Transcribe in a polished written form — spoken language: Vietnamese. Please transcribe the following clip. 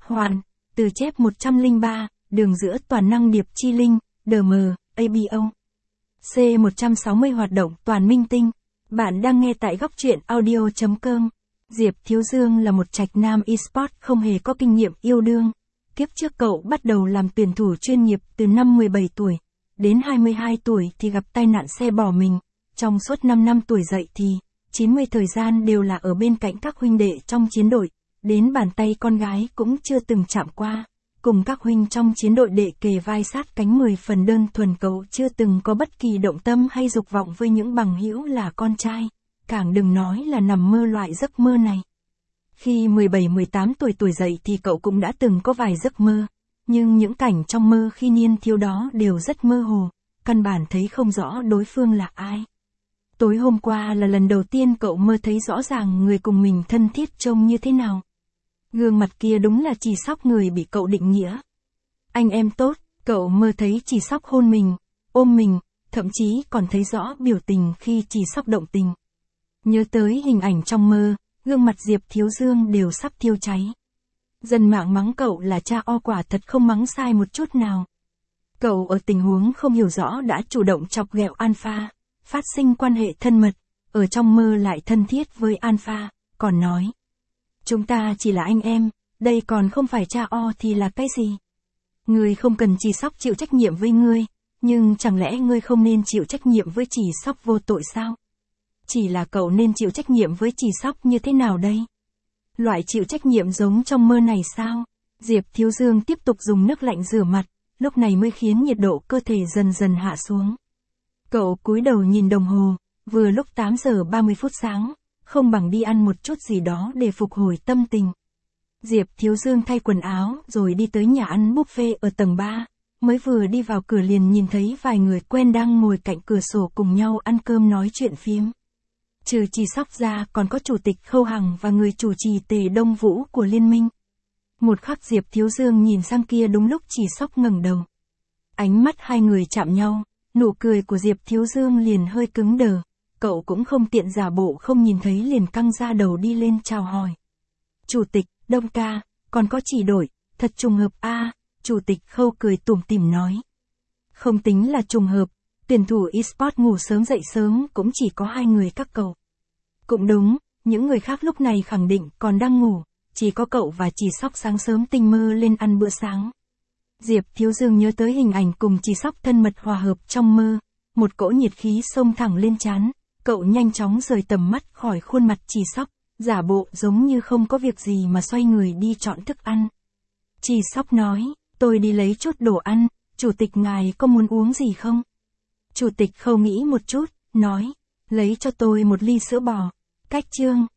Hoàn, từ chép 103, đường giữa toàn năng điệp chi linh, DM, ABO. C160 hoạt động toàn minh tinh. Bạn đang nghe tại góc truyện audio.com. Diệp Thiếu Dương là một trạch nam eSport không hề có kinh nghiệm yêu đương. Kiếp trước cậu bắt đầu làm tuyển thủ chuyên nghiệp từ năm 17 tuổi. Đến 22 tuổi thì gặp tai nạn xe bỏ mình. Trong suốt 5 năm tuổi dậy thì, 90 thời gian đều là ở bên cạnh các huynh đệ trong chiến đội. Đến bàn tay con gái cũng chưa từng chạm qua. Cùng các huynh trong chiến đội đệ kề vai sát cánh 10 phần đơn thuần, cậu chưa từng có bất kỳ động tâm hay dục vọng với những bằng hữu là con trai. Càng đừng nói là nằm mơ loại giấc mơ này. Khi 17-18 tuổi dậy thì cậu cũng đã từng có vài giấc mơ. Nhưng những cảnh trong mơ khi niên thiếu đó đều rất mơ hồ, căn bản thấy không rõ đối phương là ai. Tối hôm qua là lần đầu tiên cậu mơ thấy rõ ràng người cùng mình thân thiết trông như thế nào. Gương mặt kia đúng là Chỉ Sóc, người bị cậu định nghĩa. Anh em tốt, cậu mơ thấy Chỉ Sóc hôn mình, ôm mình, thậm chí còn thấy rõ biểu tình khi Chỉ Sóc động tình. Nhớ tới hình ảnh trong mơ, gương mặt Diệp Thiếu Dương đều sắp thiêu cháy. Dân mạng mắng cậu là cha o, quả thật không mắng sai một chút nào. Cậu ở tình huống không hiểu rõ đã chủ động chọc ghẹo Alpha, phát sinh quan hệ thân mật, ở trong mơ lại thân thiết với Alpha, còn nói: chúng ta chỉ là anh em, đây còn không phải cha o thì là cái gì? Ngươi không cần Chỉ Sóc chịu trách nhiệm với ngươi, nhưng chẳng lẽ ngươi không nên chịu trách nhiệm với Chỉ Sóc vô tội sao? Chỉ là cậu nên chịu trách nhiệm với Chỉ Sóc như thế nào đây? Loại chịu trách nhiệm giống trong mơ này sao? Diệp Thiếu Dương tiếp tục dùng nước lạnh rửa mặt, lúc này mới khiến nhiệt độ cơ thể dần dần hạ xuống. Cậu cúi đầu nhìn đồng hồ, vừa lúc 8 giờ 30 phút sáng, không bằng đi ăn một chút gì đó để phục hồi tâm tình. Diệp Thiếu Dương thay quần áo rồi đi tới nhà ăn buffet ở tầng 3, mới vừa đi vào cửa liền nhìn thấy vài người quen đang ngồi cạnh cửa sổ cùng nhau ăn cơm nói chuyện phiếm. Trừ Chỉ Sóc ra còn có Chủ tịch Khâu Hằng và người chủ trì Tề Đông Vũ của liên minh. Một khắc Diệp Thiếu Dương nhìn sang kia, đúng lúc Chỉ Sóc ngẩng đầu. Ánh mắt hai người chạm nhau, nụ cười của Diệp Thiếu Dương liền hơi cứng đờ. Cậu cũng không tiện giả bộ không nhìn thấy, liền căng ra đầu đi lên chào hỏi. Chủ tịch, Đông ca, còn có Chỉ đội, thật trùng hợp a. Chủ tịch Khâu cười tủm tỉm nói. Không tính là trùng hợp, tuyển thủ eSport ngủ sớm dậy sớm cũng chỉ có hai người các cậu. Cũng đúng, những người khác lúc này khẳng định còn đang ngủ, chỉ có cậu và Chỉ Sóc sáng sớm tinh mơ lên ăn bữa sáng. Diệp Thiếu Dương nhớ tới hình ảnh cùng Chỉ Sóc thân mật hòa hợp trong mơ, một cỗ nhiệt khí xông thẳng lên trán. Cậu nhanh chóng rời tầm mắt khỏi khuôn mặt Chỉ Sóc, giả bộ giống như không có việc gì mà xoay người đi chọn thức ăn. Chỉ Sóc nói, tôi đi lấy chút đồ ăn, chủ tịch ngài có muốn uống gì không? Chủ tịch Khâu nghĩ một chút, nói, lấy cho tôi một ly sữa bò. Cách chương.